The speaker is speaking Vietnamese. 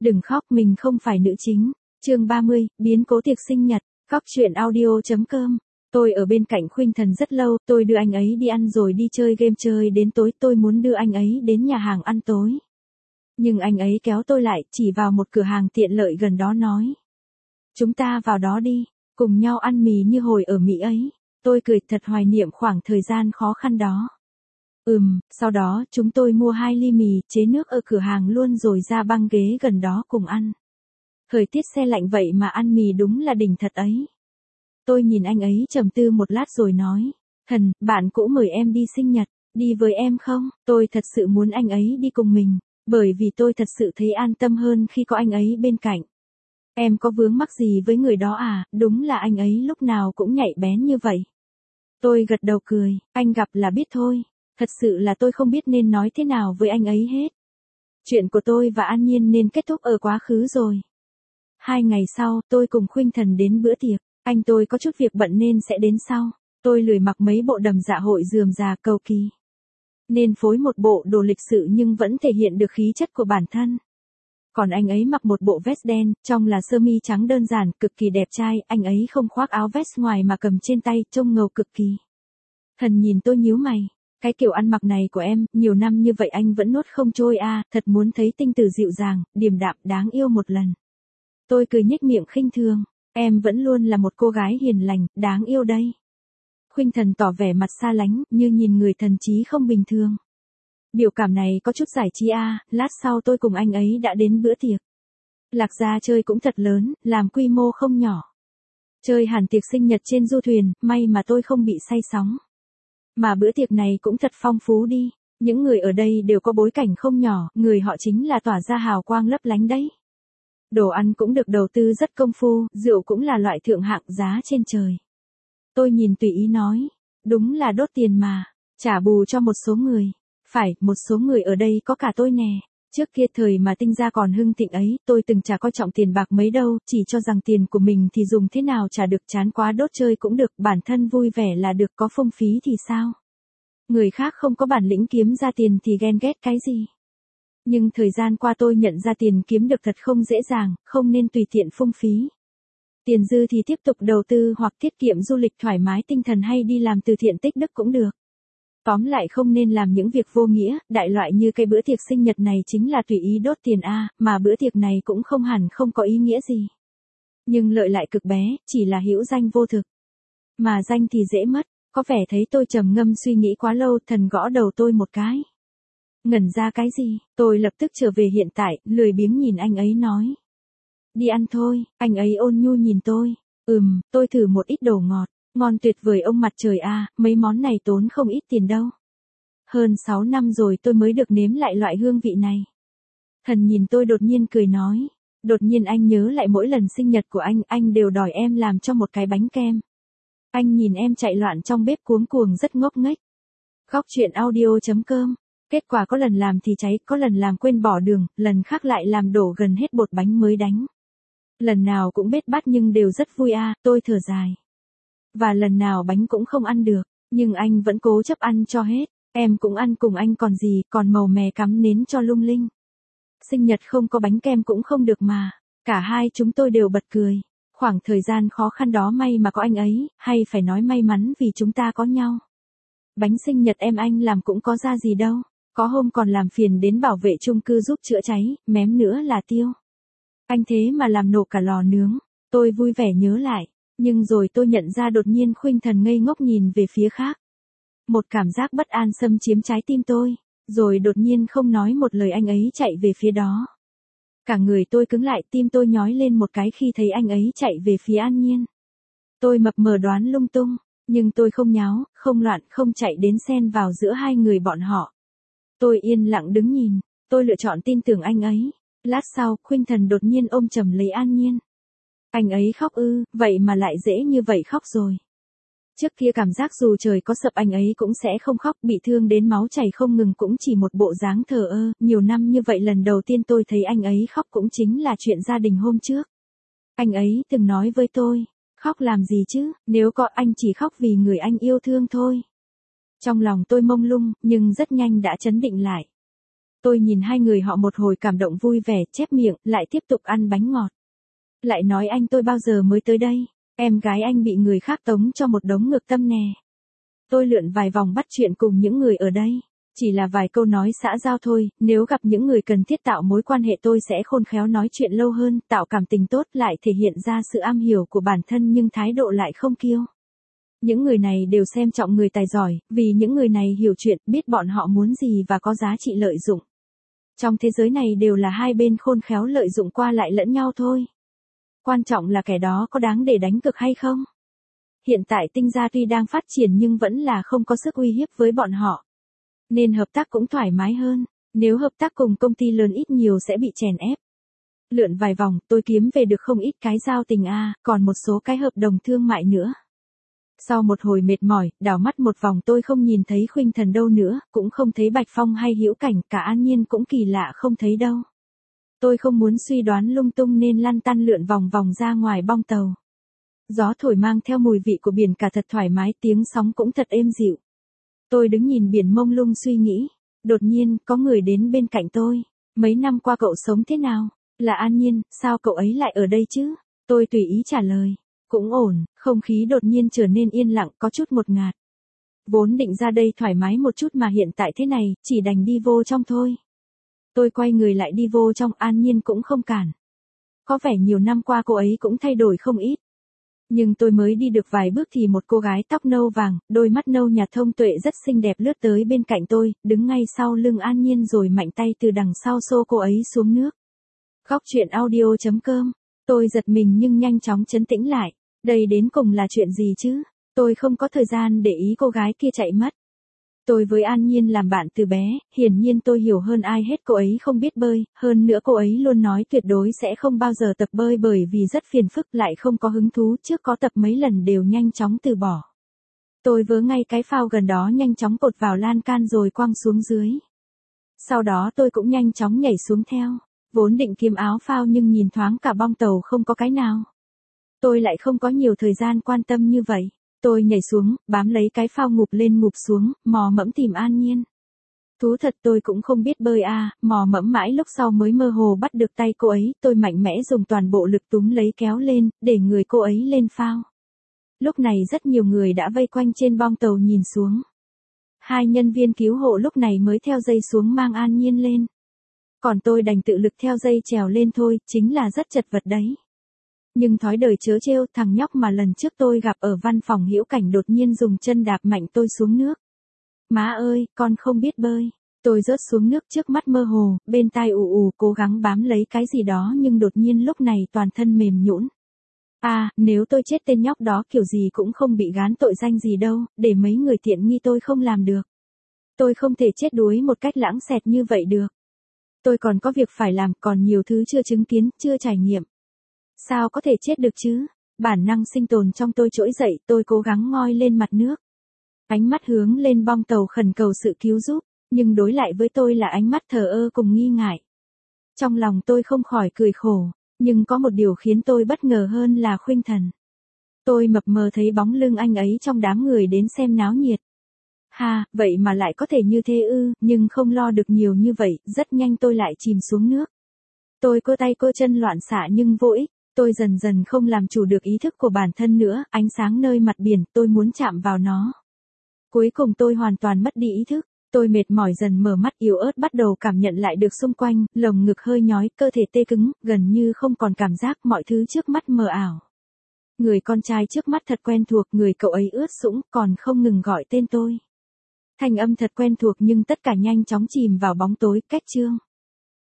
Đừng khóc, mình không phải nữ chính. Chương 30, biến cố tiệc sinh nhật. Góc truyện audio.com. Tôi ở bên cạnh Khuynh Thần rất lâu, tôi đưa anh ấy đi ăn rồi đi chơi game chơi đến tối, tôi muốn đưa anh ấy đến nhà hàng ăn tối. Nhưng anh ấy kéo tôi lại, chỉ vào một cửa hàng tiện lợi gần đó nói. Chúng ta vào đó đi, cùng nhau ăn mì như hồi ở Mỹ ấy. Tôi cười thật hoài niệm khoảng thời gian khó khăn đó. Sau đó chúng tôi mua 2 ly mì, chế nước ở cửa hàng luôn rồi ra băng ghế gần đó cùng ăn. Thời tiết se lạnh vậy mà ăn mì đúng là đỉnh thật ấy. Tôi nhìn anh ấy trầm tư một lát rồi nói, Thần, bạn cũ mời em đi sinh nhật, đi với em không? Tôi thật sự muốn anh ấy đi cùng mình, bởi vì tôi thật sự thấy an tâm hơn khi có anh ấy bên cạnh. Em có vướng mắc gì với người đó à? Đúng là anh ấy lúc nào cũng nhạy bén như vậy. Tôi gật đầu cười, anh gặp là biết thôi. Thật sự là tôi không biết nên nói thế nào với anh ấy hết. Chuyện của tôi và An Nhiên nên kết thúc ở quá khứ rồi. 2 ngày sau, tôi cùng Khuynh Thần đến bữa tiệc. Anh tôi có chút việc bận nên sẽ đến sau. Tôi lười mặc mấy bộ đầm dạ hội rườm rà cầu kỳ. Nên phối một bộ đồ lịch sự nhưng vẫn thể hiện được khí chất của bản thân. Còn anh ấy mặc một bộ vest đen, trong là sơ mi trắng đơn giản, cực kỳ đẹp trai. Anh ấy không khoác áo vest ngoài mà cầm trên tay, trông ngầu cực kỳ. Thần nhìn tôi nhíu mày. Cái kiểu ăn mặc này của em, nhiều năm như vậy anh vẫn nuốt không trôi à, thật muốn thấy tinh tử dịu dàng, điềm đạm, đáng yêu một lần. Tôi cười nhếch miệng khinh thường, em vẫn luôn là một cô gái hiền lành, đáng yêu đây. Khuynh Thần tỏ vẻ mặt xa lánh, như nhìn người thần trí không bình thường. Biểu cảm này có chút giải trí à, lát sau tôi cùng anh ấy đã đến bữa tiệc. Lạc Gia chơi cũng thật lớn, làm quy mô không nhỏ. Chơi hẳn tiệc sinh nhật trên du thuyền, may mà tôi không bị say sóng. Mà bữa tiệc này cũng thật phong phú đi, những người ở đây đều có bối cảnh không nhỏ, người họ chính là tỏa ra hào quang lấp lánh đấy. Đồ ăn cũng được đầu tư rất công phu, rượu cũng là loại thượng hạng giá trên trời. Tôi nhìn tùy ý nói, đúng là đốt tiền mà, trả bù cho một số người. Phải, một số người ở đây có cả tôi nè. Trước kia thời mà Tinh Gia còn hưng thịnh ấy, tôi từng chả coi trọng tiền bạc mấy đâu, chỉ cho rằng tiền của mình thì dùng thế nào chả được, chán quá đốt chơi cũng được, bản thân vui vẻ là được, có phung phí thì sao? Người khác không có bản lĩnh kiếm ra tiền thì ghen ghét cái gì? Nhưng thời gian qua tôi nhận ra tiền kiếm được thật không dễ dàng, không nên tùy tiện phung phí. Tiền dư thì tiếp tục đầu tư hoặc tiết kiệm du lịch thoải mái tinh thần hay đi làm từ thiện tích đức cũng được. Tóm lại không nên làm những việc vô nghĩa, đại loại như cái bữa tiệc sinh nhật này chính là tùy ý đốt tiền a, mà bữa tiệc này cũng không hẳn không có ý nghĩa gì. Nhưng lợi lại cực bé, chỉ là hữu danh vô thực. Mà danh thì dễ mất, có vẻ thấy tôi trầm ngâm suy nghĩ quá lâu, Thần gõ đầu tôi một cái. Ngẩn ra cái gì, tôi lập tức trở về hiện tại, lười biếng nhìn anh ấy nói. Đi ăn thôi, anh ấy ôn nhu nhìn tôi. Tôi thử một ít đồ ngọt. Ngon tuyệt vời ông mặt trời a, mấy món này tốn không ít tiền đâu. Hơn 6 năm rồi tôi mới được nếm lại loại hương vị này. Thần nhìn tôi đột nhiên cười nói. Đột nhiên anh nhớ lại mỗi lần sinh nhật của anh đều đòi em làm cho một cái bánh kem. Anh nhìn em chạy loạn trong bếp cuống cuồng rất ngốc nghếch. Góc truyện audio.com. Kết quả có lần làm thì cháy, có lần làm quên bỏ đường, lần khác lại làm đổ gần hết bột bánh mới đánh. Lần nào cũng bết bát nhưng đều rất vui a, tôi thở dài. Và lần nào bánh cũng không ăn được, nhưng anh vẫn cố chấp ăn cho hết, em cũng ăn cùng anh còn gì, còn màu mè cắm nến cho lung linh. Sinh nhật không có bánh kem cũng không được mà, cả hai chúng tôi đều bật cười. Khoảng thời gian khó khăn đó may mà có anh ấy, hay phải nói may mắn vì chúng ta có nhau. Bánh sinh nhật em anh làm cũng có ra gì đâu, có hôm còn làm phiền đến bảo vệ chung cư giúp chữa cháy, mém nữa là tiêu. Anh thế mà làm nổ cả lò nướng, tôi vui vẻ nhớ lại. Nhưng rồi tôi nhận ra đột nhiên Khuynh Thần ngây ngốc nhìn về phía khác. Một cảm giác bất an xâm chiếm trái tim tôi, rồi đột nhiên không nói một lời anh ấy chạy về phía đó. Cả người tôi cứng lại, tim tôi nhói lên một cái khi thấy anh ấy chạy về phía An Nhiên. Tôi mập mờ đoán lung tung, nhưng tôi không nháo, không loạn, không chạy đến xen vào giữa hai người bọn họ. Tôi yên lặng đứng nhìn, tôi lựa chọn tin tưởng anh ấy. Lát sau, Khuynh Thần đột nhiên ôm chầm lấy An Nhiên. Anh ấy khóc ư, vậy mà lại dễ như vậy khóc rồi. Trước kia cảm giác dù trời có sập anh ấy cũng sẽ không khóc, bị thương đến máu chảy không ngừng cũng chỉ một bộ dáng thờ ơ, nhiều năm như vậy lần đầu tiên tôi thấy anh ấy khóc cũng chính là chuyện gia đình hôm trước. Anh ấy từng nói với tôi, khóc làm gì chứ, nếu có anh chỉ khóc vì người anh yêu thương thôi. Trong lòng tôi mông lung, nhưng rất nhanh đã trấn định lại. Tôi nhìn hai người họ một hồi cảm động vui vẻ, chép miệng, lại tiếp tục ăn bánh ngọt. Lại nói anh tôi bao giờ mới tới đây, em gái anh bị người khác tống cho một đống ngược tâm nè. Tôi lượn vài vòng bắt chuyện cùng những người ở đây. Chỉ là vài câu nói xã giao thôi, nếu gặp những người cần thiết tạo mối quan hệ tôi sẽ khôn khéo nói chuyện lâu hơn, tạo cảm tình tốt lại thể hiện ra sự am hiểu của bản thân nhưng thái độ lại không kiêu. Những người này đều xem trọng người tài giỏi, vì những người này hiểu chuyện, biết bọn họ muốn gì và có giá trị lợi dụng. Trong thế giới này đều là hai bên khôn khéo lợi dụng qua lại lẫn nhau thôi. Quan trọng là kẻ đó có đáng để đánh cược hay không. Hiện tại Tinh Gia tuy đang phát triển nhưng vẫn là không có sức uy hiếp với bọn họ. Nên hợp tác cũng thoải mái hơn, nếu hợp tác cùng công ty lớn ít nhiều sẽ bị chèn ép. Lượn vài vòng, tôi kiếm về được không ít cái giao tình còn một số cái hợp đồng thương mại nữa. Sau một hồi mệt mỏi, đảo mắt một vòng tôi không nhìn thấy Khuynh Thần đâu nữa, cũng không thấy Bạch Phong hay Hữu Cảnh, cả An Nhiên cũng kỳ lạ không thấy đâu. Tôi không muốn suy đoán lung tung nên lăn tăn lượn vòng vòng ra ngoài bong tàu. Gió thổi mang theo mùi vị của biển cả thật thoải mái, tiếng sóng cũng thật êm dịu. Tôi đứng nhìn biển mông lung suy nghĩ, đột nhiên có người đến bên cạnh tôi. Mấy năm qua cậu sống thế nào? Là An Nhiên, sao cậu ấy lại ở đây chứ? Tôi tùy ý trả lời. Cũng ổn, không khí đột nhiên trở nên yên lặng có chút ngột ngạt. Vốn định ra đây thoải mái một chút mà hiện tại thế này, chỉ đành đi vô trong thôi. Tôi quay người lại đi vô trong, An Nhiên cũng không cản. Có vẻ nhiều năm qua cô ấy cũng thay đổi không ít. Nhưng tôi mới đi được vài bước thì một cô gái tóc nâu vàng, đôi mắt nâu nhạt thông tuệ rất xinh đẹp lướt tới bên cạnh tôi, đứng ngay sau lưng An Nhiên rồi mạnh tay từ đằng sau xô cô ấy xuống nước. Góc truyện audio.com. Tôi giật mình nhưng nhanh chóng trấn tĩnh lại. Đây đến cùng là chuyện gì chứ? Tôi không có thời gian để ý cô gái kia chạy mất. Tôi với An Nhiên làm bạn từ bé, hiển nhiên tôi hiểu hơn ai hết cô ấy không biết bơi, hơn nữa cô ấy luôn nói tuyệt đối sẽ không bao giờ tập bơi bởi vì rất phiền phức lại không có hứng thú, trước có tập mấy lần đều nhanh chóng từ bỏ. Tôi vớ ngay cái phao gần đó nhanh chóng cột vào lan can rồi quăng xuống dưới. Sau đó tôi cũng nhanh chóng nhảy xuống theo, vốn định kiếm áo phao nhưng nhìn thoáng cả bong tàu không có cái nào. Tôi lại không có nhiều thời gian quan tâm như vậy. Tôi nhảy xuống, bám lấy cái phao ngụp lên ngụp xuống, mò mẫm tìm An Nhiên. Thú thật tôi cũng không biết bơi mò mẫm mãi lúc sau mới mơ hồ bắt được tay cô ấy, tôi mạnh mẽ dùng toàn bộ lực túm lấy kéo lên, để người cô ấy lên phao. Lúc này rất nhiều người đã vây quanh trên bong tàu nhìn xuống. Hai nhân viên cứu hộ lúc này mới theo dây xuống mang An Nhiên lên. Còn tôi đành tự lực theo dây trèo lên thôi, chính là rất chật vật đấy. Nhưng thói đời chớ trêu, thằng nhóc mà lần trước tôi gặp ở văn phòng Hữu Cảnh đột nhiên dùng chân đạp mạnh tôi xuống nước. Má ơi, con không biết bơi. Tôi rớt xuống nước trước mắt mơ hồ, bên tai ù cố gắng bám lấy cái gì đó nhưng đột nhiên lúc này toàn thân mềm nhũn. Nếu tôi chết tên nhóc đó kiểu gì cũng không bị gán tội danh gì đâu, để mấy người tiện nghi tôi không làm được. Tôi không thể chết đuối một cách lãng xẹt như vậy được. Tôi còn có việc phải làm, còn nhiều thứ chưa chứng kiến, chưa trải nghiệm. Sao có thể chết được chứ? Bản năng sinh tồn trong tôi trỗi dậy, tôi cố gắng ngoi lên mặt nước. Ánh mắt hướng lên bong tàu khẩn cầu sự cứu giúp, nhưng đối lại với tôi là ánh mắt thờ ơ cùng nghi ngại. Trong lòng tôi không khỏi cười khổ, nhưng có một điều khiến tôi bất ngờ hơn là Khuynh Thần. Tôi mập mờ thấy bóng lưng anh ấy trong đám người đến xem náo nhiệt. Vậy mà lại có thể như thế ư, nhưng không lo được nhiều như vậy, rất nhanh tôi lại chìm xuống nước. Tôi cơ tay cơ chân loạn xạ nhưng vô ích. Tôi dần dần không làm chủ được ý thức của bản thân nữa, ánh sáng nơi mặt biển, tôi muốn chạm vào nó. Cuối cùng tôi hoàn toàn mất đi ý thức, tôi mệt mỏi dần mở mắt yếu ớt bắt đầu cảm nhận lại được xung quanh, lồng ngực hơi nhói, cơ thể tê cứng, gần như không còn cảm giác, mọi thứ trước mắt mờ ảo. Người con trai trước mắt thật quen thuộc, người cậu ấy ướt sũng, còn không ngừng gọi tên tôi. Thanh âm thật quen thuộc nhưng tất cả nhanh chóng chìm vào bóng tối, cách chương.